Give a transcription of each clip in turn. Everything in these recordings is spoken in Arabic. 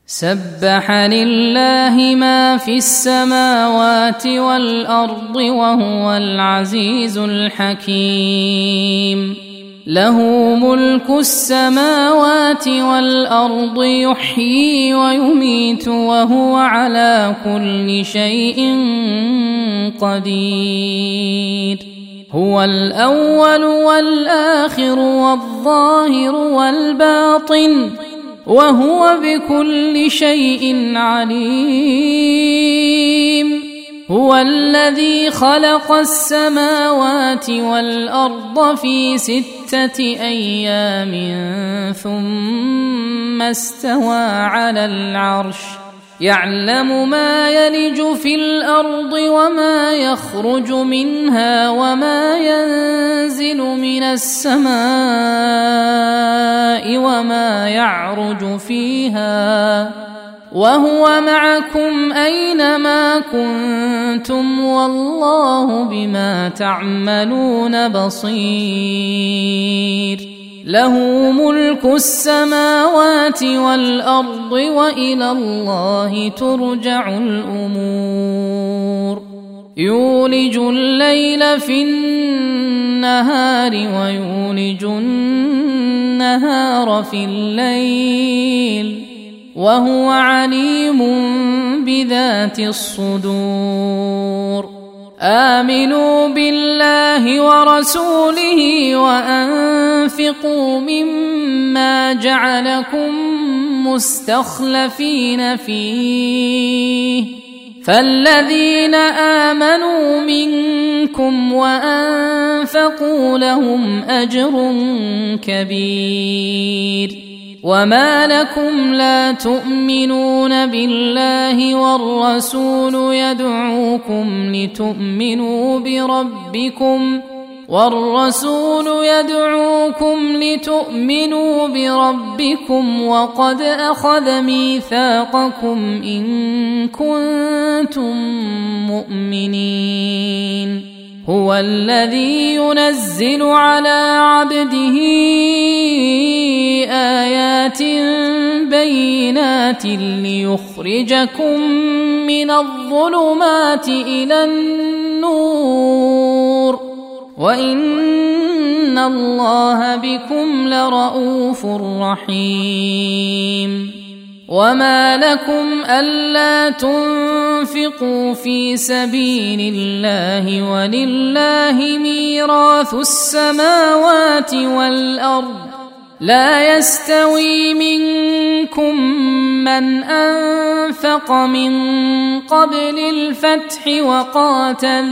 سبح لله ما في السماوات والأرض وهو العزيز الحكيم. له ملك السماوات والأرض، يحيي ويميت وهو على كل شيء قدير. هو الأول والآخر والظاهر والباطن، وهو بكل شيء عليم. هو الذي خلق السماوات والأرض في 6 أيام ثم استوى على العرش، يعلم ما يلج في الأرض وما يخرج منها وما ينزل من السماء وما يعرج فيها، وهو معكم أينما كنتم والله بما تعملون بصير. له ملك السماوات والأرض وإلى الله ترجع الأمور. يولج الليل في النهار ويولج النهار في الليل، وهو عليم بذات الصدور. آمنوا بالله ورسوله وأنفقوا مما جعلكم مستخلفين فيه، فالذين آمنوا منكم وأنفقوا لهم أجر كبير. وما لكم لا تؤمنون بالله والرسول يدعوكم لتؤمنوا بربكم وقد أخذ ميثاقكم إن كنتم مؤمنين. هو الذي ينزل على عبده آيات بينات ليخرجكم من الظلمات إلى النور، وإن الله بكم لرءوف رحيم. وما لكم ألا تنفقوا في سبيل الله ولله ميراث السماوات والأرض، لا يستوي منكم من أنفق من قبل الفتح وقاتل،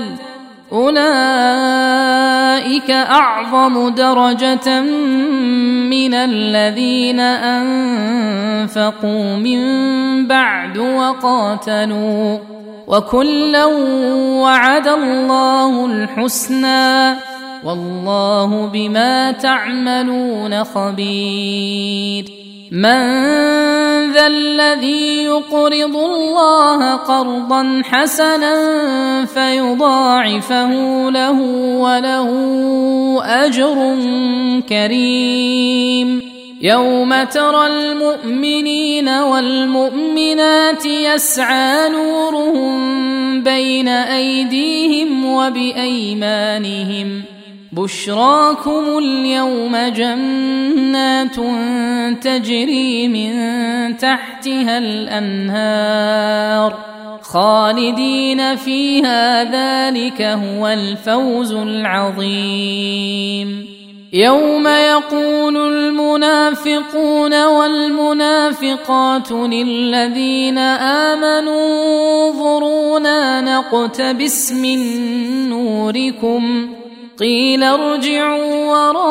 أولئك أعظم درجة من الذين أنفقوا من بعد وقاتلوا، وكلا وعد الله الحسنى، والله بما تعملون خبير. من ذا الذي يقرض الله قرضا حسنا فيضاعفه له وله أجر كريم؟ يوم ترى المؤمنين والمؤمنات يسعى نورهم بين أيديهم وبأيمانهم، بشراكم اليوم جنات تجري من تحتها الأنهار خالدين فيها، ذلك هو الفوز العظيم. يوم يقول المنافقون والمنافقات للذين آمنوا انظرونا نقتبس من نوركم، قيل ارجعوا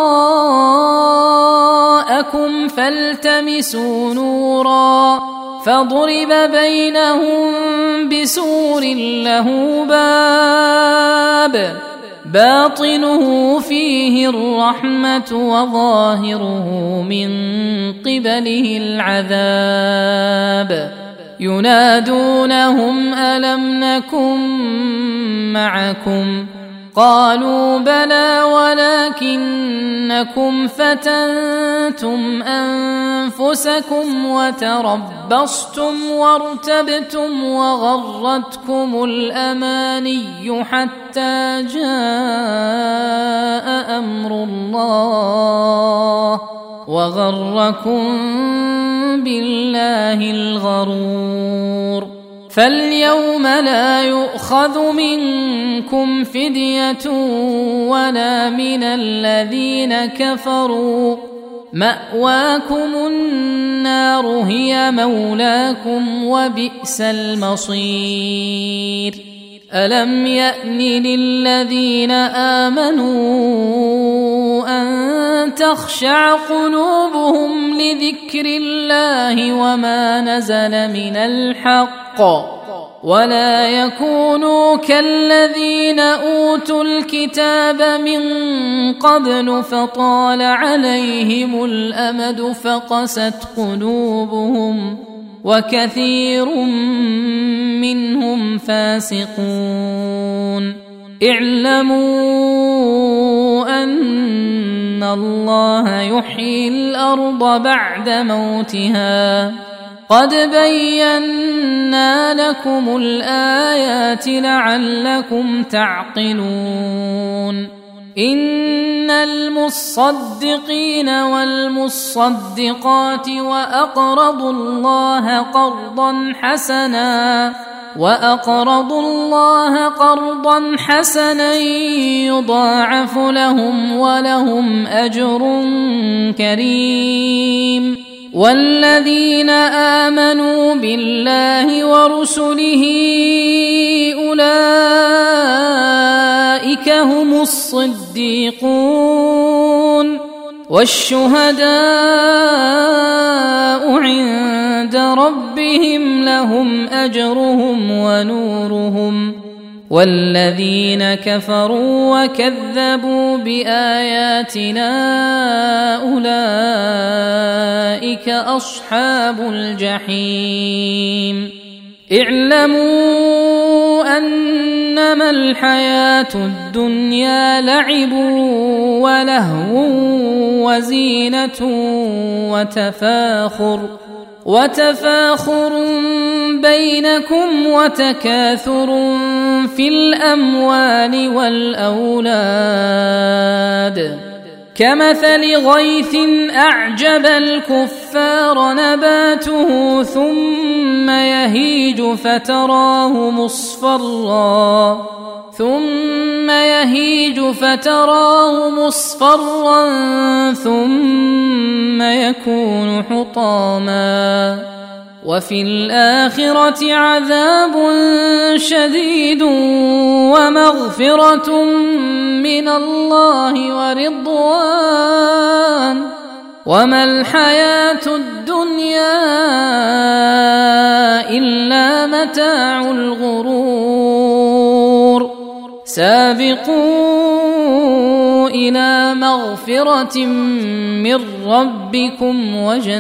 وراءكم فالتمسوا نورا، فضرب بينهم بسور له باب باطنه فيه الرحمة وظاهره من قبله العذاب. ينادونهم ألم نكن معكم قالوا بلى ولكنكم فتنتم أنفسكم وتربصتم وارتبتم وغرتكم الأماني حتى جاء أمر الله وغركم بالله الغرور. فاليوم لا يؤخذ منكم فدية ولا من الذين كفروا، مأواكم النار هي مولاكم وبئس المصير. ألم يأن للذين آمنوا أن تخشع قلوبهم لذكر الله وما نزل من الحق ولا يكونوا كالذين أوتوا الكتاب من قبل فطال عليهم الأمد فقست قلوبهم وكثير منهم فاسقون. اعلموا أن الله يحيي الأرض بعد موتها قد بينا لكم الآيات لعلكم تعقلون. إن المصدقين والمصدقات وأقرضوا الله قرضا حسنا يضاعف لهم ولهم أجر كريم. والذين آمنوا بالله ورسله أولئك هم الصديقون والشهداء عند ربهم لهم أجرهم ونورهم. والذين كفروا وكذبوا بآياتنا أولئك أصحاب الجحيم. اعلموا أنما الحياة الدنيا لعب ولهو وزينة وتفاخر بينكم وتكاثر في الأموال والأولاد كمثل غيث أعجب الكفار نباته ثم يهيج فتراه مصفرا ثم يكون حطاما وفي الآخرة عذاب شديد ومغفرة من الله ورضوان وما الحياة الدنيا إلا متاع الغرور. سابقوا إلى مغفرة من ربكم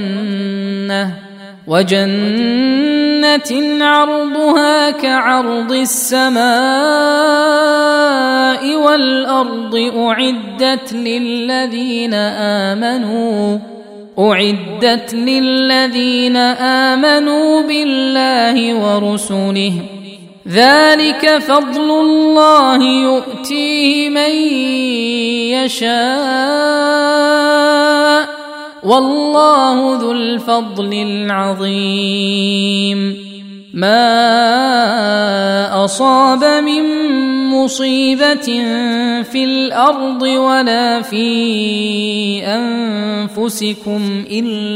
وجنة عرضها كعرض السماء والأرض أعدت للذين آمنوا بالله ورسله ذلك فضل الله يؤتيه من يشاء والله ذو الفضل العظيم. ما أصاب من مصيبة في الأرض ولا في أنفسكم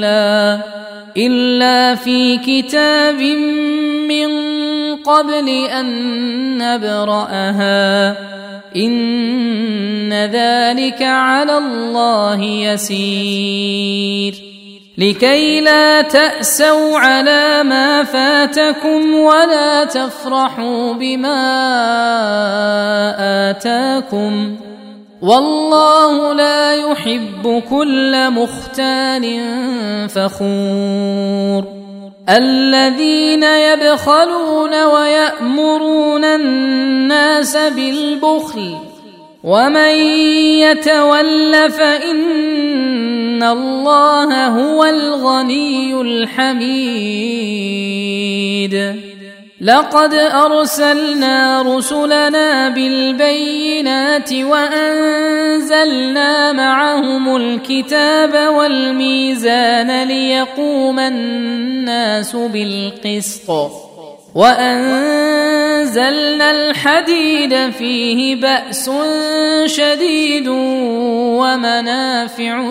إلا في كتاب من قبل أن نبرأها إن ذلك على الله يسير. لكي لا تأسوا على ما فاتكم ولا تفرحوا بما آتاكم والله لا يحب كل مختال فخور. الذين يبخلون ويأمرون الناس بالبخل ومن يتول فإن الله هو الغني الحميد. لقد أرسلنا رسلنا بالبينات وأنزلنا معهم الكتاب والميزان ليقوم الناس بالقسط وأنزلنا الحديد فيه بأس شديد ومنافع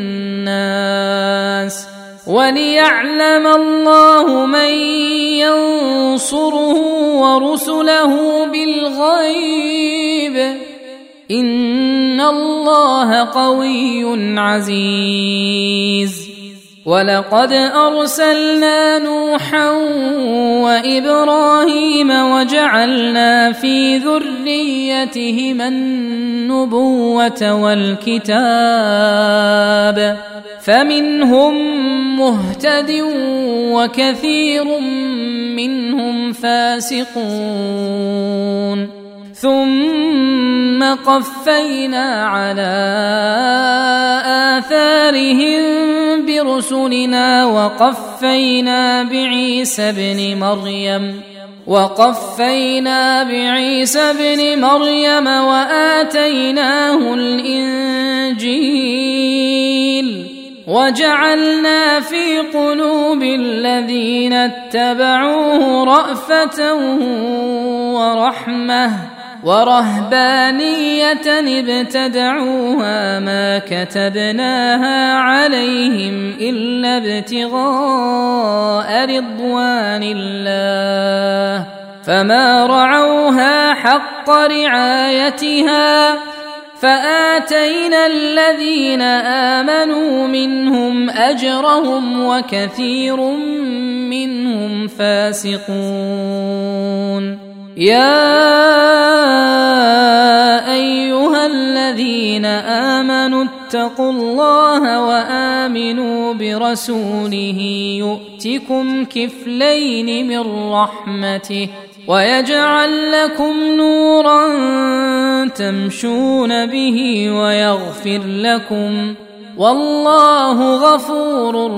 للناس وليعلم الله من ينصره ورسله بالغيب إن الله قوي عزيز. ولقد أرسلنا نوحا وإبراهيم وجعلنا في ذريتهما النبوة والكتاب فمنهم مهتد وكثير منهم فاسقون. ثم قفينا على آثارهم برسلنا وقفينا بعيسى بن مريم وآتيناه الإنجيل وجعلنا في قلوب الذين اتبعوه رأفة ورحمة ورهبانية ابتدعوها ما كتبناها عليهم إلا ابتغاء رضوان الله فما رعوها حق رعايتها فآتينا الذين آمنوا منهم أجرهم وكثير منهم فاسقون. يا أيها الذين آمنوا اتقوا الله وآمنوا برسوله يؤتكم كفلين من رحمته ويجعل لكم نورا تمشون به ويغفر لكم والله غفور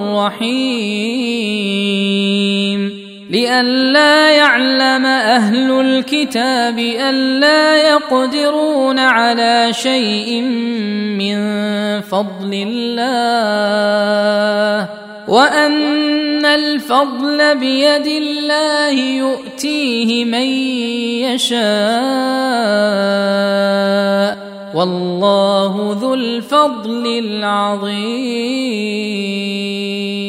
رحيم. لئلا يعلم أهل الكتاب ألا يقدرون على شيء من فضل الله وأن الفضل بيد الله يؤتيه من يشاء والله ذو الفضل العظيم.